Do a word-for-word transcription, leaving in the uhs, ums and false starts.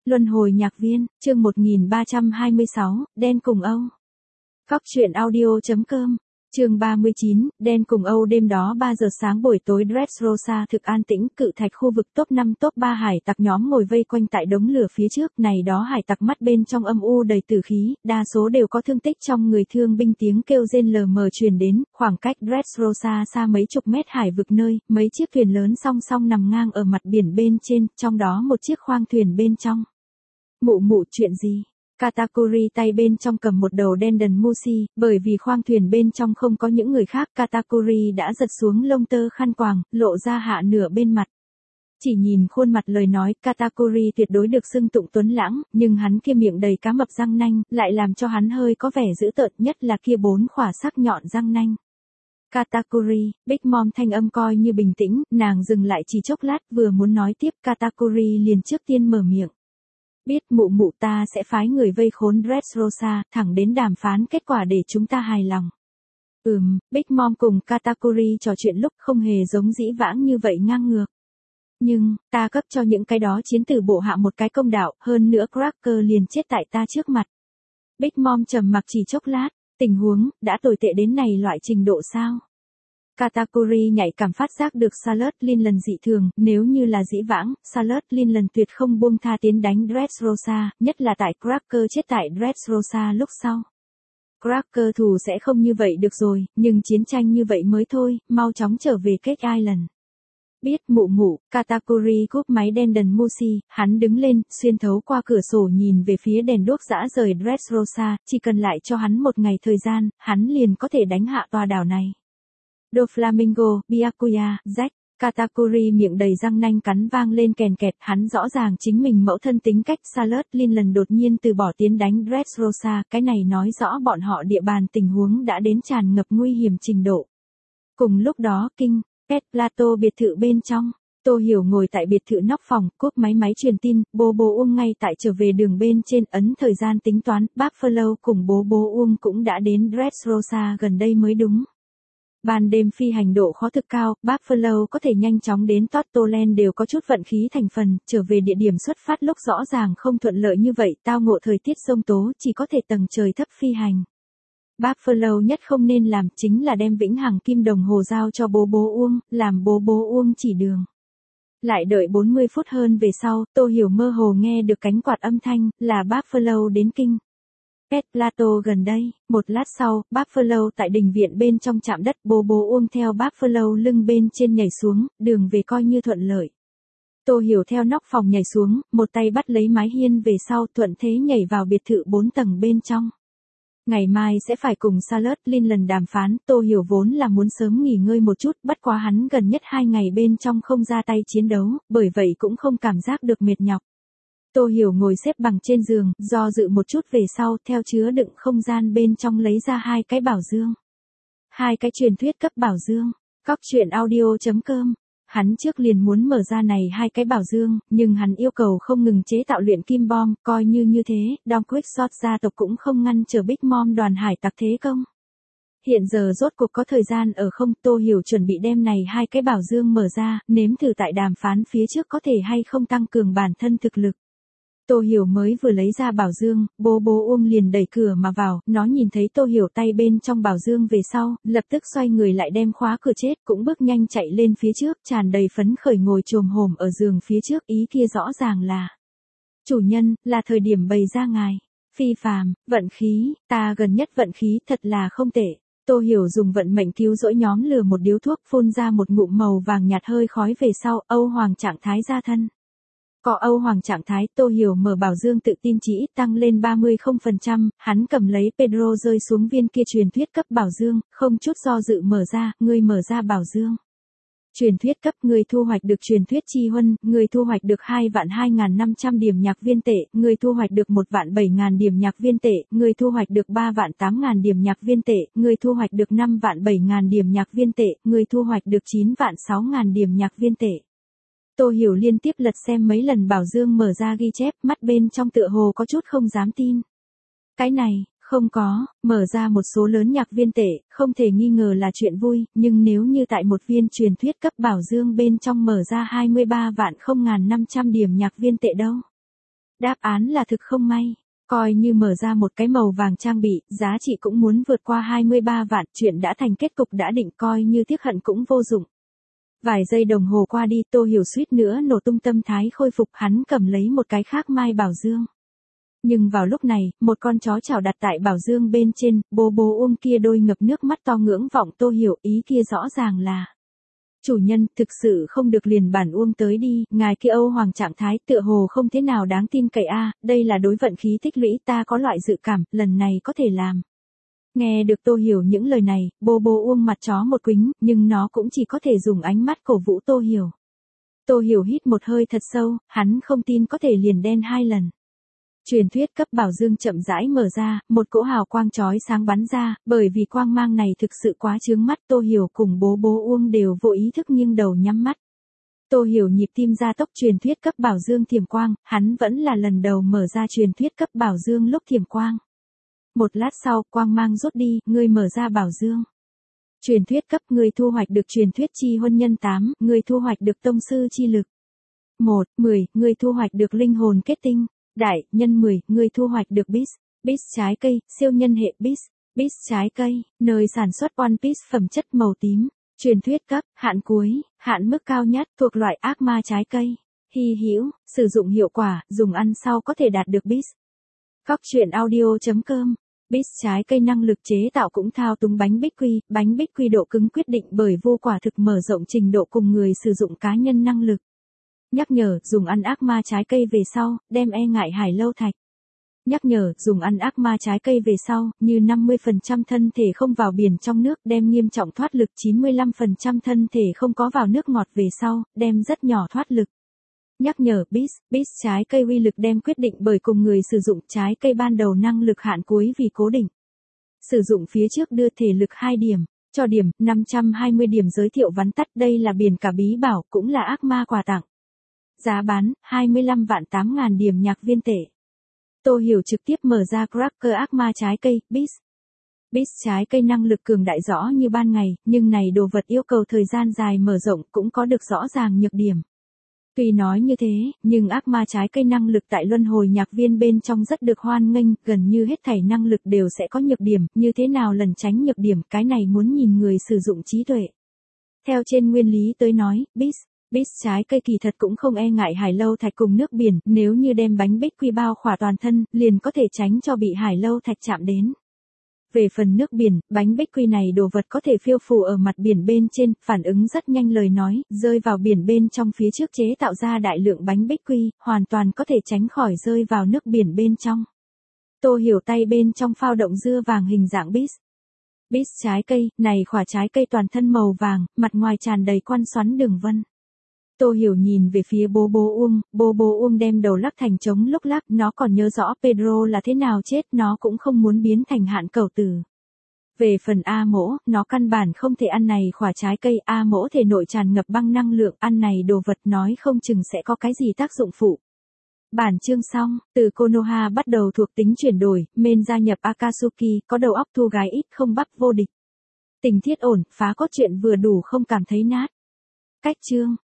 Luân hồi nhạc viên, chương một nghìn ba trăm hai mươi sáu, Đen cùng Âu. Cóc truyện audio chấm com, chương ba mươi chín, Đen cùng Âu. Đêm đó ba giờ sáng buổi tối Dressrosa thực an tĩnh, cự thạch khu vực top năm top ba hải tặc nhóm ngồi vây quanh tại đống lửa phía trước. Này đó hải tặc mắt bên trong âm u đầy tử khí, đa số đều có thương tích trong người, thương binh tiếng kêu rên lờ mờ truyền đến, khoảng cách Dressrosa xa mấy chục mét hải vực nơi, mấy chiếc thuyền lớn song song nằm ngang ở mặt biển bên trên, trong đó một chiếc khoang thuyền bên trong. Mụ mụ, chuyện gì? Katakuri tay bên trong cầm một đầu đen đần Mushi, bởi vì khoang thuyền bên trong không có những người khác, Katakuri đã giật xuống lông tơ khăn quàng, lộ ra hạ nửa bên mặt. Chỉ nhìn khuôn mặt lời nói, Katakuri tuyệt đối được xưng tụng tuấn lãng, nhưng hắn kia miệng đầy cá mập răng nanh, lại làm cho hắn hơi có vẻ dữ tợn, nhất là kia bốn khỏa sắc nhọn răng nanh. Katakuri, Big Mom thanh âm coi như bình tĩnh, nàng dừng lại chỉ chốc lát, vừa muốn nói tiếp, Katakuri liền trước tiên mở miệng. Biết mụ mụ, ta sẽ phái người vây khốn Dressrosa, thẳng đến đàm phán kết quả để chúng ta hài lòng. Ừm, Big Mom cùng Katakuri trò chuyện lúc không hề giống dĩ vãng như vậy ngang ngược. Nhưng, ta cấp cho những cái đó chiến tử bộ hạ một cái công đạo, hơn nữa Cracker liền chết tại ta trước mặt. Big Mom trầm mặc chỉ chốc lát, tình huống, đã tồi tệ đến này loại trình độ sao? Katakuri nhạy cảm phát giác được Charlotte Linland dị thường, nếu như là dĩ vãng, Charlotte Linland tuyệt không buông tha tiến đánh Dressrosa, nhất là tại Cracker chết tại Dressrosa lúc sau. Cracker thù sẽ không như vậy được rồi, nhưng chiến tranh như vậy mới thôi, mau chóng trở về Cake Island. Biết mụ mụ, Katakuri cúp máy đen đần Mushi, hắn đứng lên, xuyên thấu qua cửa sổ nhìn về phía đèn đuốc rã rời Dressrosa, chỉ cần lại cho hắn một ngày thời gian, hắn liền có thể đánh hạ tòa đảo này. Doflamingo, Byakuya, Jack, Katakuri miệng đầy răng nanh cắn vang lên kèn kẹt, hắn rõ ràng chính mình mẫu thân tính cách. Charlotte Linland đột nhiên từ bỏ tiến đánh Dressrosa, cái này nói rõ bọn họ địa bàn tình huống đã đến tràn ngập nguy hiểm trình độ. Cùng lúc đó King, Pet Plateau biệt thự bên trong, Tô Hiểu ngồi tại biệt thự nóc phòng, cúp máy máy truyền tin, bố bố Uông ngay tại trở về đường bên trên, ấn thời gian tính toán, Buffalo cùng bố bố Uông cũng đã đến Dressrosa gần đây mới đúng. Ban đêm phi hành độ khó thực cao, Buffalo có thể nhanh chóng đến Tortoland đều có chút vận khí thành phần, trở về địa điểm xuất phát lúc rõ ràng không thuận lợi như vậy, tao ngộ thời tiết giông tố, chỉ có thể tầng trời thấp phi hành. Buffalo nhất không nên làm chính là đem vĩnh hằng kim đồng hồ giao cho bố bố Uông, làm bố bố Uông chỉ đường. Lại đợi bốn mươi phút hơn về sau, Tô Hiểu mơ hồ nghe được cánh quạt âm thanh, là Buffalo đến Kinh. Pet Plateau gần đây, một lát sau, Buffalo tại đình viện bên trong chạm đất, bố bố Uông theo Buffalo lưng bên trên nhảy xuống, đường về coi như thuận lợi. Tô Hiểu theo nóc phòng nhảy xuống, một tay bắt lấy mái hiên về sau, thuận thế nhảy vào biệt thự bốn tầng bên trong. Ngày mai sẽ phải cùng Charlotte Linland đàm phán, Tô Hiểu vốn là muốn sớm nghỉ ngơi một chút, bất quá hắn gần nhất hai ngày bên trong không ra tay chiến đấu, bởi vậy cũng không cảm giác được mệt nhọc. Tô Hiểu ngồi xếp bằng trên giường, do dự một chút về sau, theo chứa đựng không gian bên trong lấy ra hai cái bảo dương. Hai cái truyền thuyết cấp bảo dương. Cóc truyện audio chấm com. Hắn trước liền muốn mở ra này hai cái bảo dương, nhưng hắn yêu cầu không ngừng chế tạo luyện kim bom, coi như như thế, Don Quixote gia tộc cũng không ngăn trở Big Mom đoàn hải tặc thế công. Hiện giờ rốt cuộc có thời gian ở không, Tô Hiểu chuẩn bị đem này hai cái bảo dương mở ra, nếm thử tại đàm phán phía trước có thể hay không tăng cường bản thân thực lực. Tô Hiểu mới vừa lấy ra bảo dương, bố bố Uông liền đẩy cửa mà vào, nó nhìn thấy Tô Hiểu tay bên trong bảo dương về sau, lập tức xoay người lại đem khóa cửa chết, cũng bước nhanh chạy lên phía trước, tràn đầy phấn khởi ngồi chồm hổm ở giường phía trước, ý kia rõ ràng là: chủ nhân, là thời điểm bày ra ngài. Phi phàm, vận khí, ta gần nhất vận khí thật là không tệ. Tô Hiểu dùng vận mệnh cứu rỗi nhóm lừa một điếu thuốc, phun ra một ngụm màu vàng nhạt hơi khói về sau, Âu Hoàng trạng thái ra thân. Có Âu Hoàng trạng thái, Tô Hiểu mở bảo dương tự tin chỉ ít tăng lên ba mươi phần trăm, hắn cầm lấy Pedro rơi xuống viên kia truyền thuyết cấp bảo dương, không chút do dự mở ra, ngươi mở ra bảo dương. Truyền thuyết cấp, người thu hoạch được truyền thuyết chi huân, người thu hoạch được hai vạn hai nghìn năm trăm điểm nhạc viên tệ, người thu hoạch được một vạn bảy nghìn điểm nhạc viên tệ, người thu hoạch được ba vạn tám nghìn điểm nhạc viên tệ, người thu hoạch được năm vạn bảy nghìn điểm nhạc viên tệ, người thu hoạch được chín vạn sáu nghìn điểm nhạc viên tệ. Tô Hiểu liên tiếp lật xem mấy lần bảo dương mở ra ghi chép, mắt bên trong tựa hồ có chút không dám tin. Cái này, không có, mở ra một số lớn nhạc viên tệ, không thể nghi ngờ là chuyện vui, nhưng nếu như tại một viên truyền thuyết cấp bảo dương bên trong mở ra hai mươi ba vạn không nghìn năm trăm điểm nhạc viên tệ đâu. Đáp án là thực không may. Coi như mở ra một cái màu vàng trang bị, giá trị cũng muốn vượt qua hai mươi ba vạn, chuyện đã thành kết cục đã định, coi như tiếc hận cũng vô dụng. Vài giây đồng hồ qua đi, Tô Hiểu suýt nữa nổ tung, tâm thái khôi phục, hắn cầm lấy một cái khác Mai Bảo Dương. Nhưng vào lúc này, một con chó chảo đặt tại Bảo Dương bên trên, bố bố Uông kia đôi ngập nước mắt to ngưỡng vọng Tô Hiểu, ý kia rõ ràng là: chủ nhân, thực sự không được liền bản Uông tới đi, ngài kia Âu Hoàng trạng thái tựa hồ không thế nào đáng tin cậy a, đây là đối vận khí tích lũy, ta có loại dự cảm, lần này có thể làm. Nghe được Tô Hiểu những lời này, bố bố Uông mặt chó một quĩnh, nhưng nó cũng chỉ có thể dùng ánh mắt cổ vũ Tô Hiểu. Tô Hiểu hít một hơi thật sâu, hắn không tin có thể liền đen hai lần. Truyền thuyết cấp Bảo Dương chậm rãi mở ra, một cỗ hào quang chói sáng bắn ra, bởi vì quang mang này thực sự quá chướng mắt, Tô Hiểu cùng bố bố Uông đều vô ý thức nghiêng đầu nhắm mắt. Tô Hiểu nhịp tim gia tốc, truyền thuyết cấp Bảo Dương thiểm quang, hắn vẫn là lần đầu mở ra truyền thuyết cấp Bảo Dương lúc thiểm quang. Một lát sau, quang mang rút đi, ngươi mở ra Bảo Dương. Truyền thuyết cấp, ngươi thu hoạch được truyền thuyết chi huân nhân tám, ngươi thu hoạch được tông sư chi lực. một, mười, ngươi thu hoạch được linh hồn kết tinh. Đại, nhân mười, ngươi thu hoạch được Beast, Beast trái cây, siêu nhân hệ Beast, Beast trái cây, nơi sản xuất One Piece phẩm chất màu tím, truyền thuyết cấp, hạn cuối, hạn mức cao nhất, thuộc loại ác ma trái cây, hy hữu, sử dụng hiệu quả, dùng ăn sau có thể đạt được Beast. Góc truyện audio chấm com. Beast trái cây năng lực chế tạo cũng thao túng bánh bích quy, bánh bích quy độ cứng quyết định bởi vô quả thực mở rộng trình độ cùng người sử dụng cá nhân năng lực. Nhắc nhở, dùng ăn ác ma trái cây về sau, đem e ngại hải lâu thạch. Nhắc nhở, dùng ăn ác ma trái cây về sau, như năm mươi phần trăm thân thể không vào biển trong nước, đem nghiêm trọng thoát lực, chín mươi lăm phần trăm thân thể không có vào nước ngọt về sau, đem rất nhỏ thoát lực. Nhắc nhở, Beast, Beast trái cây uy lực đem quyết định bởi cùng người sử dụng, trái cây ban đầu năng lực hạn cuối vì cố định. Sử dụng phía trước đưa thể lực hai điểm, cho điểm, năm trăm hai mươi điểm, giới thiệu vắn tắt, đây là biển cả bí bảo, cũng là ác ma quà tặng. Giá bán, hai mươi lăm vạn tám ngàn điểm nhạc viên tệ. Tô Hiểu trực tiếp mở ra Cracker ác ma trái cây, Beast. Beast trái cây năng lực cường đại rõ như ban ngày, nhưng này đồ vật yêu cầu thời gian dài mở rộng, cũng có được rõ ràng nhược điểm. Tuy nói như thế, nhưng ác ma trái cây năng lực tại luân hồi nhạc viên bên trong rất được hoan nghênh, gần như hết thảy năng lực đều sẽ có nhược điểm, như thế nào lần tránh nhược điểm, cái này muốn nhìn người sử dụng trí tuệ. Theo trên nguyên lý tới nói, Beast, Beast trái cây kỳ thật cũng không e ngại hải lâu thạch cùng nước biển, nếu như đem bánh bích quy bao khỏa toàn thân, liền có thể tránh cho bị hải lâu thạch chạm đến. Về phần nước biển, bánh bích quy này đồ vật có thể phiêu phù ở mặt biển bên trên, phản ứng rất nhanh lời nói, rơi vào biển bên trong phía trước chế tạo ra đại lượng bánh bích quy, hoàn toàn có thể tránh khỏi rơi vào nước biển bên trong. Tô Hiểu tay bên trong phao động dưa vàng hình dạng Beast. Beast trái cây, này khỏa trái cây toàn thân màu vàng, mặt ngoài tràn đầy quan xoắn đường vân. Tô Hiểu nhìn về phía bố bố Uông, bố bố Uông đem đầu lắc thành trống lúc lắc, nó còn nhớ rõ Pedro là thế nào chết, nó cũng không muốn biến thành hạn cẩu tử. Về phần A Mỗ, nó căn bản không thể ăn này khỏa trái cây, A Mỗ thể nội tràn ngập băng năng lượng, ăn này đồ vật nói không chừng sẽ có cái gì tác dụng phụ. Bản chương xong, từ Konoha bắt đầu thuộc tính chuyển đổi, men gia nhập Akatsuki, có đầu óc thu gái ít không bắp vô địch. Tình thiết ổn, phá cốt truyện vừa đủ không cảm thấy nát. Cách chương